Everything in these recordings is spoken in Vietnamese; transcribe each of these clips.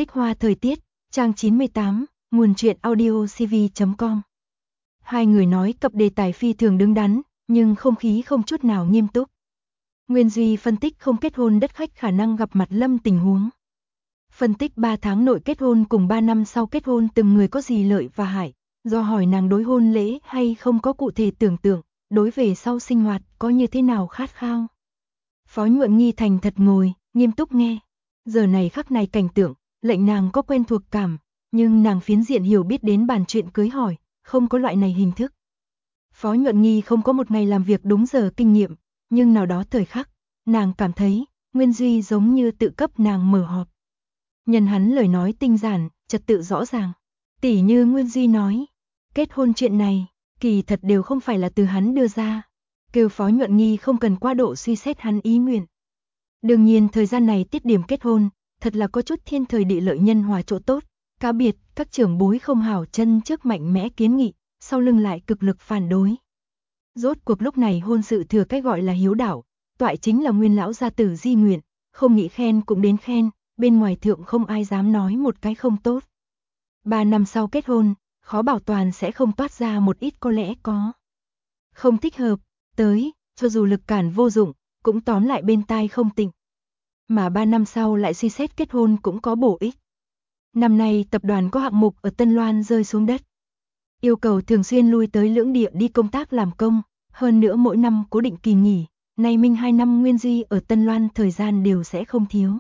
Tích hoa thời tiết, trang 98, nguồn truyện audio cv.com. Hai người nói cặp đề tài phi thường đứng đắn, nhưng không khí không chút nào nghiêm túc. Nguyên Duy phân tích không kết hôn đất khách khả năng gặp mặt Lâm tình huống. Phân tích 3 tháng nội kết hôn cùng 3 năm sau kết hôn từng người có gì lợi và hại, do hỏi nàng đối hôn lễ hay không có cụ thể tưởng tượng, đối về sau sinh hoạt có như thế nào khát khao. Phó Nhuận Nghi thành thật ngồi, nghiêm túc nghe. Giờ này khắc này cảnh tượng, lệnh nàng có quen thuộc cảm, nhưng nàng phiến diện hiểu biết đến bàn chuyện cưới hỏi, không có loại này hình thức. Phó Nhuận Nghi không có một ngày làm việc đúng giờ kinh nghiệm, nhưng nào đó thời khắc, nàng cảm thấy, Nguyên Duy giống như tự cấp nàng mở họp. Nhân hắn lời nói tinh giản, trật tự rõ ràng. Tỉ như Nguyên Duy nói, kết hôn chuyện này, kỳ thật đều không phải là từ hắn đưa ra. Kêu Phó Nhuận Nghi không cần quá độ suy xét hắn ý nguyện. Đương nhiên thời gian này tiết điểm kết hôn, thật là có chút thiên thời địa lợi nhân hòa chỗ tốt. Cá biệt, các trưởng bối không hảo chân trước mạnh mẽ kiến nghị, sau lưng lại cực lực phản đối. Rốt cuộc lúc này hôn sự thừa cái gọi là hiếu đạo, toại chính là Nguyên lão gia tử di nguyện, không nghĩ khen cũng đến khen, bên ngoài thượng không ai dám nói một cái không tốt. 3 năm sau kết hôn, khó bảo toàn sẽ không toát ra một ít có lẽ có không thích hợp, tới, cho dù lực cản vô dụng, cũng tóm lại bên tai không tịnh. Mà 3 năm sau lại suy xét kết hôn cũng có bổ ích. Năm nay tập đoàn có hạng mục ở Tân Loan rơi xuống đất. Yêu cầu thường xuyên lui tới lưỡng địa đi công tác làm công, hơn nữa mỗi năm cố định kỳ nghỉ, nay minh 2 năm Nguyên Duy ở Tân Loan thời gian đều sẽ không thiếu.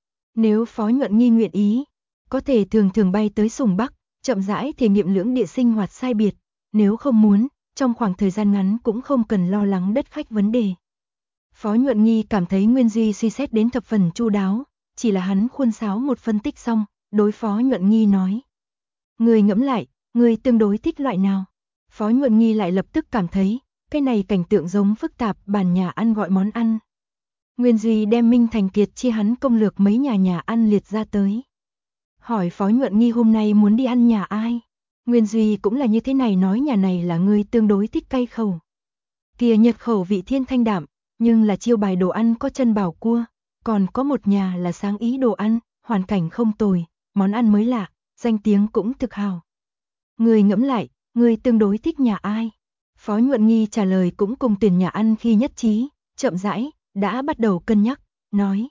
Nếu Phó Nhuận Nghi nguyện ý, có thể thường thường bay tới Sùng Bắc, chậm rãi thể nghiệm lưỡng địa sinh hoạt sai biệt, nếu không muốn, trong khoảng thời gian ngắn cũng không cần lo lắng đất khách vấn đề. Phó Nhuận Nghi cảm thấy Nguyên Duy suy xét đến thập phần chu đáo, chỉ là hắn khuôn sáo một phân tích xong, đối Phó Nhuận Nghi nói. Người ngẫm lại, người tương đối thích loại nào? Phó Nhuận Nghi lại lập tức cảm thấy, cái này cảnh tượng giống phức tạp bàn nhà ăn gọi món ăn. Nguyên Duy đem Minh Thành Kiệt chia hắn công lược mấy nhà ăn liệt ra tới. Hỏi Phó Nhuận Nghi hôm nay muốn đi ăn nhà ai? Nguyên Duy cũng là như thế này nói nhà này là người tương đối thích cay khẩu. Kia Nhật khẩu vị thiên thanh đạm, nhưng là chiêu bài đồ ăn có chân bảo cua, còn có một nhà là sáng ý đồ ăn, hoàn cảnh không tồi, món ăn mới lạ, danh tiếng cũng thực hào. Người ngẫm lại, người tương đối thích nhà ai? Phó Nhuận Nghi trả lời cũng cùng tuyển nhà ăn khi nhất trí, chậm rãi, đã bắt đầu cân nhắc, nói.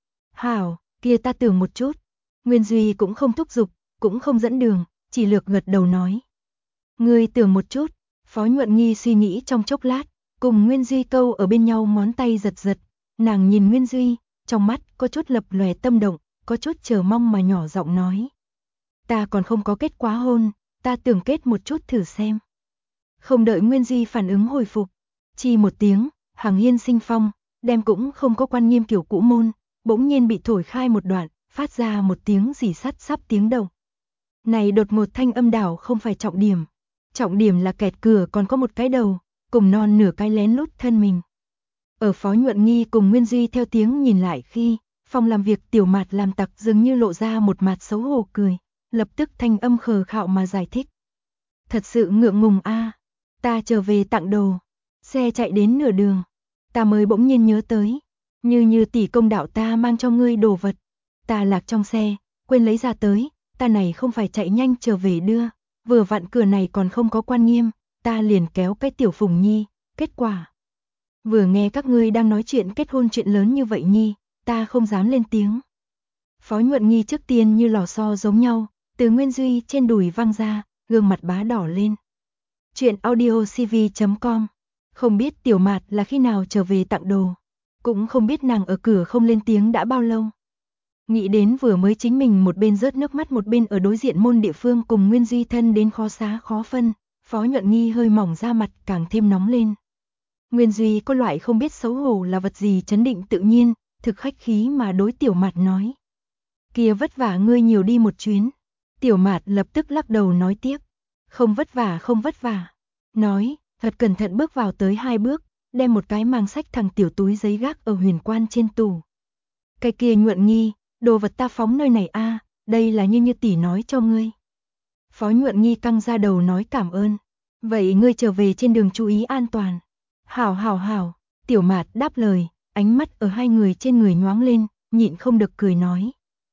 Hảo, kia ta tưởng một chút. Nguyên Duy cũng không thúc giục, cũng không dẫn đường, chỉ lược gật đầu nói. Người tưởng một chút, Phó Nhuận Nghi suy nghĩ trong chốc lát, cùng Nguyên Duy câu ở bên nhau ngón tay giật giật, nàng nhìn Nguyên Duy, trong mắt có chút lập lòe tâm động, có chút chờ mong mà nhỏ giọng nói. Ta còn không có kết quả hôn, ta tưởng kết một chút thử xem. Không đợi Nguyên Duy phản ứng hồi phục, chi một tiếng, hàng hiên sinh phong, đem cũng không có quan nghiêm kiểu cũ môn, bỗng nhiên bị thổi khai một đoạn, phát ra một tiếng rỉ sắt sắp tiếng động. Này đột ngột thanh âm đảo không phải trọng điểm là kẹt cửa còn có một cái đầu, cùng non nửa cái lén lút thân mình. Ở Phó Nhuận Nghi cùng Nguyên Duy theo tiếng nhìn lại khi, phòng làm việc Tiểu Mạt làm tặc dường như lộ ra một mặt xấu hổ cười, lập tức thanh âm khờ khạo mà giải thích. Thật sự ngượng ngùng a, ta trở về tặng đồ, xe chạy đến nửa đường, ta mới bỗng nhiên nhớ tới, như tỷ công đạo ta mang cho ngươi đồ vật, ta lạc trong xe, quên lấy ra tới, ta này không phải chạy nhanh trở về đưa, vừa vặn cửa này còn không có quan nghiêm, ta liền kéo cái Tiểu Phùng Nhi, kết quả. Vừa nghe các ngươi đang nói chuyện kết hôn chuyện lớn như vậy Nhi, ta không dám lên tiếng. Phó Nhuận Nghi trước tiên như lò xo giống nhau, từ Nguyên Duy trên đùi văng ra, gương mặt bá đỏ lên. Chuyện audio cv.com. Không biết Tiểu Mạt là khi nào trở về tặng đồ, cũng không biết nàng ở cửa không lên tiếng đã bao lâu. Nghĩ đến vừa mới chính mình một bên rớt nước mắt một bên ở đối diện môn địa phương cùng Nguyên Duy thân đến khó xá khó phân, Phó Nhuận Nghi hơi mỏng da mặt càng thêm nóng lên. Nguyên Duy có loại không biết xấu hổ là vật gì trấn định tự nhiên, thực khách khí mà đối Tiểu Mạt nói. Kia vất vả ngươi nhiều đi một chuyến. Tiểu Mạt lập tức lắc đầu nói tiếp. Không vất vả. Nói, thật cẩn thận bước vào tới 2 bước, đem một cái mang sách thằng tiểu túi giấy gác ở huyền quan trên tủ. Cái kia Nhuận Nghi, đồ vật ta phóng nơi này a, đây là như tỷ nói cho ngươi. Phó Nhuận Nghi căng ra đầu nói cảm ơn. Vậy ngươi trở về trên đường chú ý an toàn. Hảo. Tiểu Mạt đáp lời, ánh mắt ở hai người trên người nhoáng lên, nhịn không được cười nói.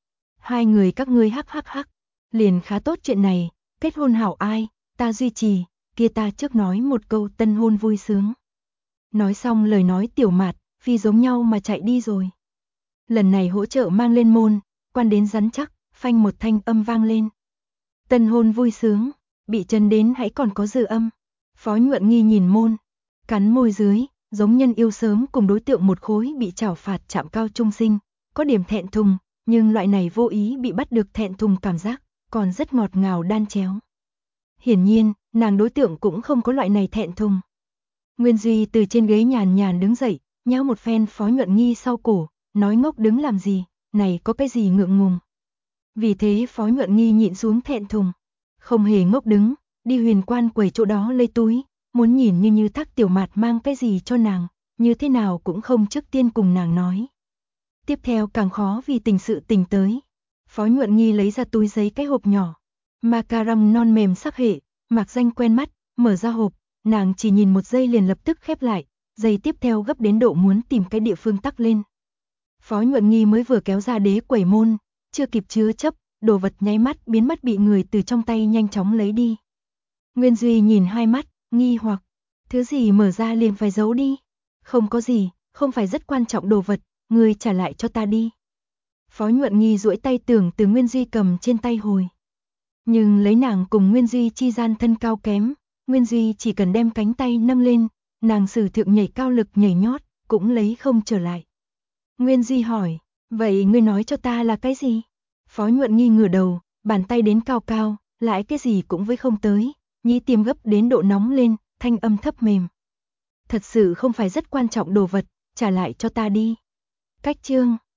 Hai người các ngươi hắc hắc hắc. Liền khá tốt chuyện này, kết hôn hảo ai, ta duy trì, kia ta trước nói một câu tân hôn vui sướng. Nói xong lời nói Tiểu Mạt, Phi giống nhau mà chạy đi rồi. Lần này hỗ trợ mang lên môn, quan đến rắn chắc, phanh một thanh âm vang lên. Tân hôn vui sướng, bị chấn đến hãy còn có dư âm. Phó Nhuận Nghi nhìn môn, cắn môi dưới, giống nhân yêu sớm cùng đối tượng một khối bị trảo phạt chạm cao trung sinh, có điểm thẹn thùng, nhưng loại này vô ý bị bắt được thẹn thùng cảm giác, còn rất ngọt ngào đan chéo. Hiển nhiên, nàng đối tượng cũng không có loại này thẹn thùng. Nguyên Duy từ trên ghế nhàn nhàn đứng dậy, nhéo một phen Phó Nhuận Nghi sau cổ, nói ngốc đứng làm gì, này có cái gì ngượng ngùng. Vì thế Phó Nhuận Nghi nhịn xuống thẹn thùng, không hề ngốc đứng, đi Huyền Quan quầy chỗ đó lấy túi, muốn nhìn như Thác Tiểu Mạt mang cái gì cho nàng, như thế nào cũng không trước tiên cùng nàng nói. Tiếp theo càng khó vì tình sự tình tới. Phó Nhuận Nghi lấy ra túi giấy cái hộp nhỏ, macaron non mềm sắc hệ, mạc danh quen mắt, mở ra hộp, nàng chỉ nhìn một giây liền lập tức khép lại, giây tiếp theo gấp đến độ muốn tìm cái địa phương tắc lên. Phó Nhuận Nghi mới vừa kéo ra đế quẩy môn, chưa kịp chứa chấp, đồ vật nháy mắt biến mất bị người từ trong tay nhanh chóng lấy đi. Nguyên Duy nhìn hai mắt, nghi hoặc, thứ gì mở ra liền phải giấu đi. Không có gì, không phải rất quan trọng đồ vật, ngươi trả lại cho ta đi. Phó Nhuận Nghi duỗi tay tưởng từ Nguyên Duy cầm trên tay hồi. Nhưng lấy nàng cùng Nguyên Duy chi gian thân cao kém, Nguyên Duy chỉ cần đem cánh tay nâng lên, nàng sử thượng nhảy cao lực nhảy nhót, cũng lấy không trở lại. Nguyên Duy hỏi, vậy ngươi nói cho ta là cái gì? Phó Nhuận Nghi ngửa đầu, bàn tay đến cao cao, lại cái gì cũng với không tới, nhĩ tiêm gấp đến độ nóng lên, thanh âm thấp mềm. Thật sự không phải rất quan trọng đồ vật, trả lại cho ta đi. Cách chương